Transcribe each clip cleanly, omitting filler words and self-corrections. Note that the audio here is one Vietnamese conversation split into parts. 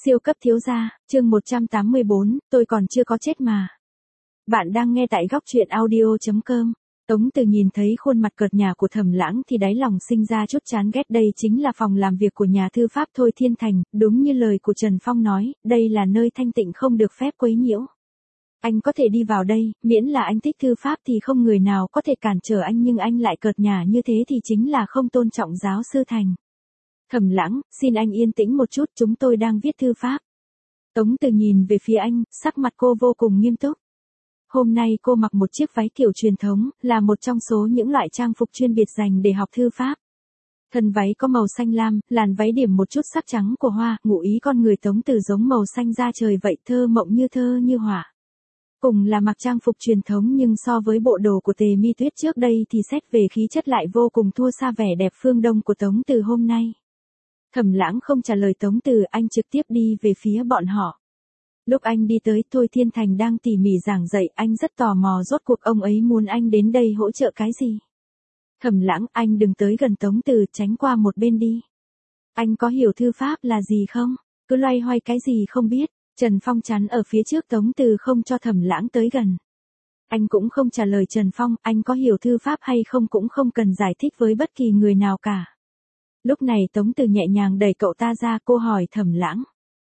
Siêu cấp thiếu gia, chương 184, tôi còn chưa có chết mà. Bạn đang nghe tại góc truyện audio.com. Tống Từ nhìn thấy khuôn mặt cợt nhả của Thẩm Lãng thì đáy lòng sinh ra chút chán ghét. Đây chính là phòng làm việc của nhà thư pháp Thôi Thiên Thành, đúng như lời của Trần Phong nói, đây là nơi thanh tịnh không được phép quấy nhiễu. Anh có thể đi vào đây, miễn là anh thích thư pháp thì không người nào có thể cản trở anh, nhưng anh lại cợt nhả như thế thì chính là không tôn trọng giáo sư Thành. Thẩm Lãng, xin anh yên tĩnh một chút, chúng tôi đang viết thư pháp. Tống Từ nhìn về phía anh, sắc mặt cô vô cùng nghiêm túc. Hôm nay cô mặc một chiếc váy kiểu truyền thống, là một trong số những loại trang phục chuyên biệt dành để học thư pháp. Thân váy có màu xanh lam, làn váy điểm một chút sắc trắng của hoa, ngụ ý con người Tống Từ giống màu xanh da trời vậy, thơ mộng như thơ như họa. Cùng là mặc trang phục truyền thống nhưng so với bộ đồ của Tề Mi Tuyết trước đây thì xét về khí chất lại vô cùng thua xa vẻ đẹp phương Đông của Tống Từ hôm nay. Thẩm Lãng không trả lời Tống Từ, anh trực tiếp đi về phía bọn họ. Lúc anh đi tới, Thôi Thiên Thành đang tỉ mỉ giảng dạy, anh rất tò mò rốt cuộc ông ấy muốn anh đến đây hỗ trợ cái gì. Thẩm Lãng, anh đừng tới gần Tống Từ, tránh qua một bên đi. Anh có hiểu thư pháp là gì không? Cứ loay hoay cái gì không biết. Trần Phong chắn ở phía trước Tống Từ không cho Thẩm Lãng tới gần. Anh cũng không trả lời Trần Phong, anh có hiểu thư pháp hay không cũng không cần giải thích với bất kỳ người nào cả. Lúc này Tống Từ nhẹ nhàng đẩy cậu ta ra, cô hỏi Thẩm Lãng.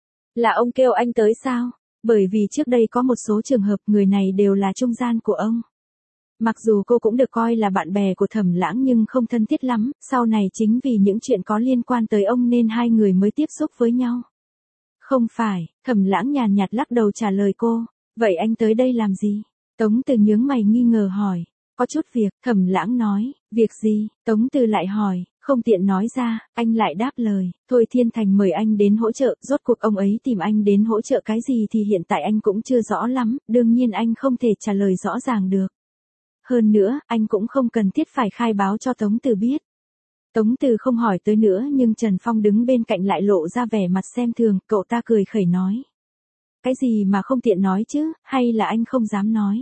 Là ông kêu anh tới sao? Bởi vì trước đây có một số trường hợp người này đều là trung gian của ông. Mặc dù cô cũng được coi là bạn bè của Thẩm Lãng nhưng không thân thiết lắm, sau này chính vì những chuyện có liên quan tới ông nên hai người mới tiếp xúc với nhau. Không phải, Thẩm Lãng nhàn nhạt lắc đầu trả lời cô. Vậy anh tới đây làm gì? Tống Từ nhướng mày nghi ngờ hỏi. Có chút việc, Thẩm Lãng nói. Việc gì? Tống Từ lại hỏi. Không tiện nói ra, anh lại đáp lời. Thôi Thiên Thành mời anh đến hỗ trợ, rốt cuộc ông ấy tìm anh đến hỗ trợ cái gì thì hiện tại anh cũng chưa rõ lắm, đương nhiên anh không thể trả lời rõ ràng được. Hơn nữa, anh cũng không cần thiết phải khai báo cho Tống Từ biết. Tống Từ không hỏi tới nữa nhưng Trần Phong đứng bên cạnh lại lộ ra vẻ mặt xem thường, cậu ta cười khẩy nói. Cái gì mà không tiện nói chứ, hay là anh không dám nói?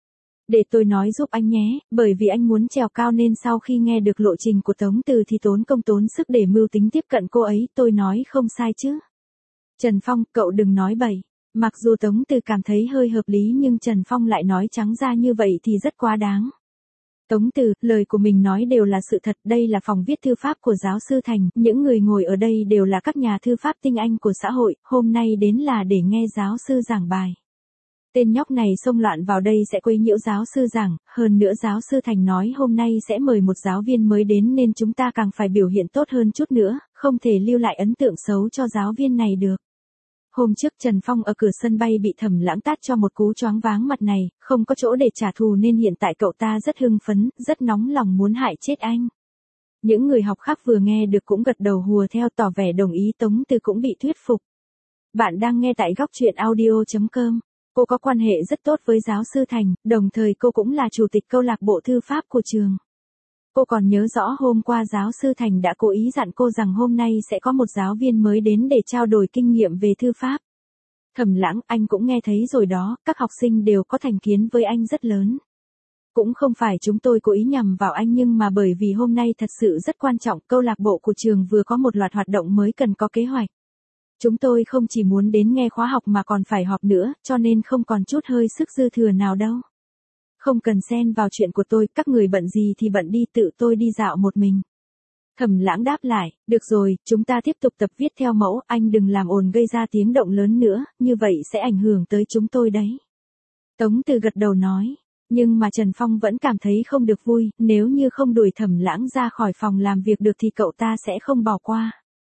Để tôi nói giúp anh nhé, bởi vì anh muốn trèo cao nên sau khi nghe được lộ trình của Tống Từ thì tốn công tốn sức để mưu tính tiếp cận cô ấy, tôi nói không sai chứ. Trần Phong, cậu đừng nói bậy. Mặc dù Tống Từ cảm thấy hơi hợp lý nhưng Trần Phong lại nói trắng ra như vậy thì rất quá đáng. Tống Từ, lời của mình nói đều là sự thật, đây là phòng viết thư pháp của giáo sư Thành, những người ngồi ở đây đều là các nhà thư pháp tinh anh của xã hội, hôm nay đến là để nghe giáo sư giảng bài. Tên nhóc này xông loạn vào đây sẽ quấy nhiễu giáo sư giảng, hơn nữa giáo sư Thành nói hôm nay sẽ mời một giáo viên mới đến nên chúng ta càng phải biểu hiện tốt hơn chút nữa, không thể lưu lại ấn tượng xấu cho giáo viên này được. Hôm trước Trần Phong ở cửa sân bay bị Thẩm Lãng tát cho một cú choáng váng mặt này, không có chỗ để trả thù nên hiện tại cậu ta rất hưng phấn, rất nóng lòng muốn hại chết anh. Những người học khác vừa nghe được cũng gật đầu hùa theo tỏ vẻ đồng ý, Tống Từ cũng bị thuyết phục. Bạn đang nghe tại góc truyện audio.com. Cô có quan hệ rất tốt với giáo sư Thành, đồng thời cô cũng là chủ tịch câu lạc bộ thư pháp của trường. Cô còn nhớ rõ hôm qua giáo sư Thành đã cố ý dặn cô rằng hôm nay sẽ có một giáo viên mới đến để trao đổi kinh nghiệm về thư pháp. Thẩm Lãng, anh cũng nghe thấy rồi đó, các học sinh đều có thành kiến với anh rất lớn. Cũng không phải chúng tôi cố ý nhằm vào anh nhưng mà bởi vì hôm nay thật sự rất quan trọng, câu lạc bộ của trường vừa có một loạt hoạt động mới cần có kế hoạch. Chúng tôi không chỉ muốn đến nghe khóa học mà còn phải họp nữa, cho nên không còn chút hơi sức dư thừa nào đâu. Không cần xen vào chuyện của tôi, các người bận gì thì bận đi, tự tôi đi dạo một mình. Thẩm Lãng đáp lại, được rồi, chúng ta tiếp tục tập viết theo mẫu, anh đừng làm ồn gây ra tiếng động lớn nữa, như vậy sẽ ảnh hưởng tới chúng tôi đấy. Tống Từ gật đầu nói, nhưng mà Trần Phong vẫn cảm thấy không được vui, nếu như không đuổi Thẩm Lãng ra khỏi phòng làm việc được thì cậu ta sẽ không bỏ qua.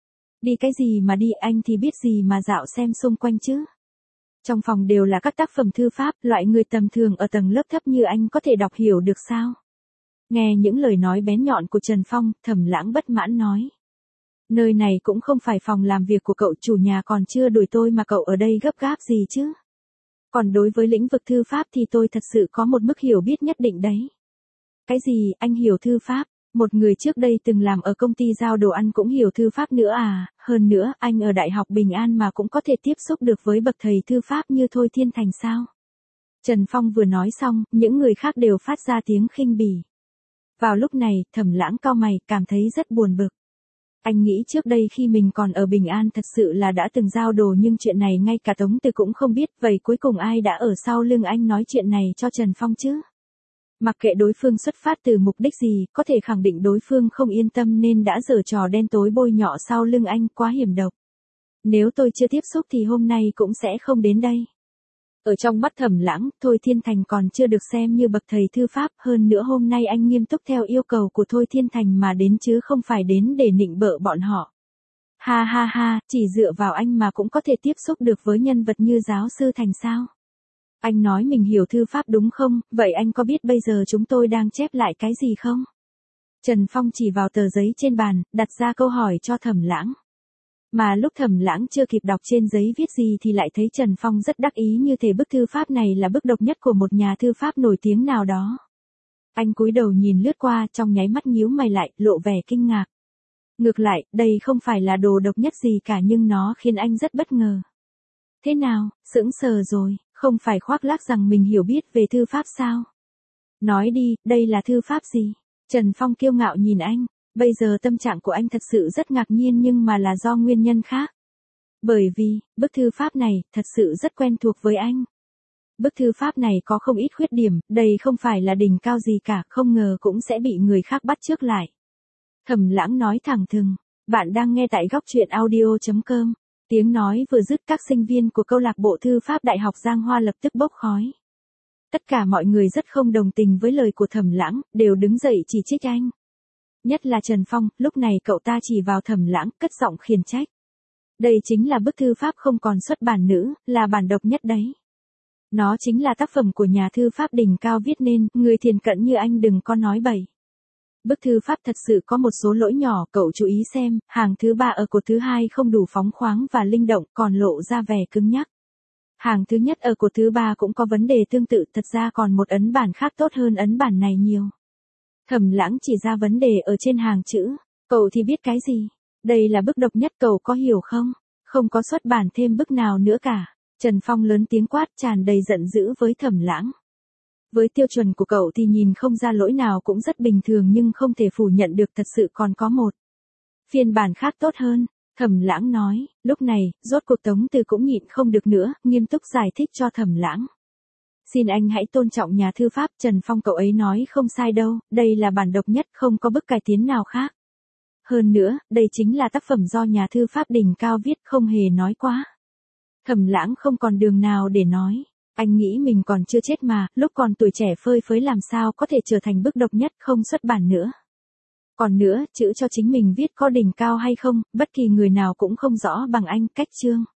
Đi cái gì mà đi, anh thì biết gì mà dạo xem xung quanh chứ. Trong phòng đều là các tác phẩm thư pháp, loại người tầm thường ở tầng lớp thấp như anh có thể đọc hiểu được sao? Nghe những lời nói bén nhọn của Trần Phong, Thẩm Lãng bất mãn nói. Nơi này cũng không phải phòng làm việc của cậu, chủ nhà còn chưa đuổi tôi mà cậu ở đây gấp gáp gì chứ? Còn đối với lĩnh vực thư pháp thì tôi thật sự có một mức hiểu biết nhất định đấy. Cái gì, anh hiểu thư pháp? Một người trước đây từng làm ở công ty giao đồ ăn cũng hiểu thư pháp nữa à, hơn nữa, anh ở Đại học Bình An mà cũng có thể tiếp xúc được với bậc thầy thư pháp như Thôi Thiên Thành sao? Trần Phong vừa nói xong, những người khác đều phát ra tiếng khinh bỉ. Vào lúc này, Thẩm Lãng cau mày, cảm thấy rất buồn bực. Anh nghĩ trước đây khi mình còn ở Bình An thật sự là đã từng giao đồ, nhưng chuyện này ngay cả Tống Từ cũng không biết, vậy cuối cùng ai đã ở sau lưng anh nói chuyện này cho Trần Phong chứ? Mặc kệ đối phương xuất phát từ mục đích gì, có thể khẳng định đối phương không yên tâm nên đã giở trò đen tối bôi nhọ sau lưng anh, quá hiểm độc. Nếu tôi chưa tiếp xúc thì hôm nay cũng sẽ không đến đây. Ở trong mắt Thẩm Lãng, Thôi Thiên Thành còn chưa được xem như bậc thầy thư pháp, hơn nữa hôm nay anh nghiêm túc theo yêu cầu của Thôi Thiên Thành mà đến chứ không phải đến để nịnh bợ bọn họ. Ha ha ha, chỉ dựa vào anh mà cũng có thể tiếp xúc được với nhân vật như giáo sư Thành sao? Anh nói mình hiểu thư pháp đúng không, vậy anh có biết bây giờ chúng tôi đang chép lại cái gì không? Trần Phong chỉ vào tờ giấy trên bàn, đặt ra câu hỏi cho Thẩm Lãng. Mà lúc Thẩm Lãng chưa kịp đọc trên giấy viết gì thì lại thấy Trần Phong rất đắc ý, như thể bức thư pháp này là bức độc nhất của một nhà thư pháp nổi tiếng nào đó. Anh cúi đầu nhìn lướt qua, trong nháy mắt nhíu mày lại, lộ vẻ kinh ngạc. Ngược lại, đây không phải là đồ độc nhất gì cả, nhưng nó khiến anh rất bất ngờ. Thế nào, sững sờ rồi, không phải khoác lác rằng mình hiểu biết về thư pháp sao? Nói đi, đây là thư pháp gì? Trần Phong kiêu ngạo nhìn anh. Bây giờ tâm trạng của anh thật sự rất ngạc nhiên, nhưng mà là do nguyên nhân khác. Bởi vì, bức thư pháp này, thật sự rất quen thuộc với anh. Bức thư pháp này có không ít khuyết điểm, đây không phải là đỉnh cao gì cả, không ngờ cũng sẽ bị người khác bắt chước lại. Thẩm Lãng nói thẳng thừng, bạn đang nghe tại góc truyện audio.com. Tiếng nói vừa dứt, các sinh viên của câu lạc bộ thư pháp Đại học Giang Hoa lập tức bốc khói. Tất cả mọi người rất không đồng tình với lời của Thẩm Lãng, đều đứng dậy chỉ trích anh. Nhất là Trần Phong, lúc này cậu ta chỉ vào Thẩm Lãng, cất giọng khiển trách. Đây chính là bức thư pháp không còn xuất bản nữa, là bản độc nhất đấy. Nó chính là tác phẩm của nhà thư pháp đỉnh cao viết nên, người thiền cận như anh đừng có nói bậy. Bức thư pháp thật sự có một số lỗi nhỏ, cậu chú ý xem, hàng thứ 3 ở cột thứ 2 không đủ phóng khoáng và linh động, còn lộ ra vẻ cứng nhắc. Hàng thứ nhất ở cột thứ 3 cũng có vấn đề tương tự, thật ra còn một ấn bản khác tốt hơn ấn bản này nhiều. Thẩm Lãng chỉ ra vấn đề ở trên hàng chữ, cậu thì biết cái gì? Đây là bức độc nhất, cậu có hiểu không? Không có xuất bản thêm bức nào nữa cả. Trần Phong lớn tiếng quát, tràn đầy giận dữ với Thẩm Lãng. Với tiêu chuẩn của cậu thì nhìn không ra lỗi nào cũng rất bình thường, nhưng không thể phủ nhận được thật sự còn có một phiên bản khác tốt hơn. Thẩm Lãng nói, lúc này, rốt cuộc Tống Từ cũng nhịn không được nữa, nghiêm túc giải thích cho Thẩm Lãng. Xin anh hãy tôn trọng nhà thư pháp, Trần Phong cậu ấy nói không sai đâu, đây là bản độc nhất, không có bức cải tiến nào khác. Hơn nữa, đây chính là tác phẩm do nhà thư pháp đỉnh cao viết, không hề nói quá. Thẩm Lãng không còn đường nào để nói. Anh nghĩ mình còn chưa chết mà, lúc còn tuổi trẻ phơi phới làm sao có thể trở thành bức độc nhất không xuất bản nữa. Còn nữa, chữ cho chính mình viết có đỉnh cao hay không, bất kỳ người nào cũng không rõ bằng anh, cách chương.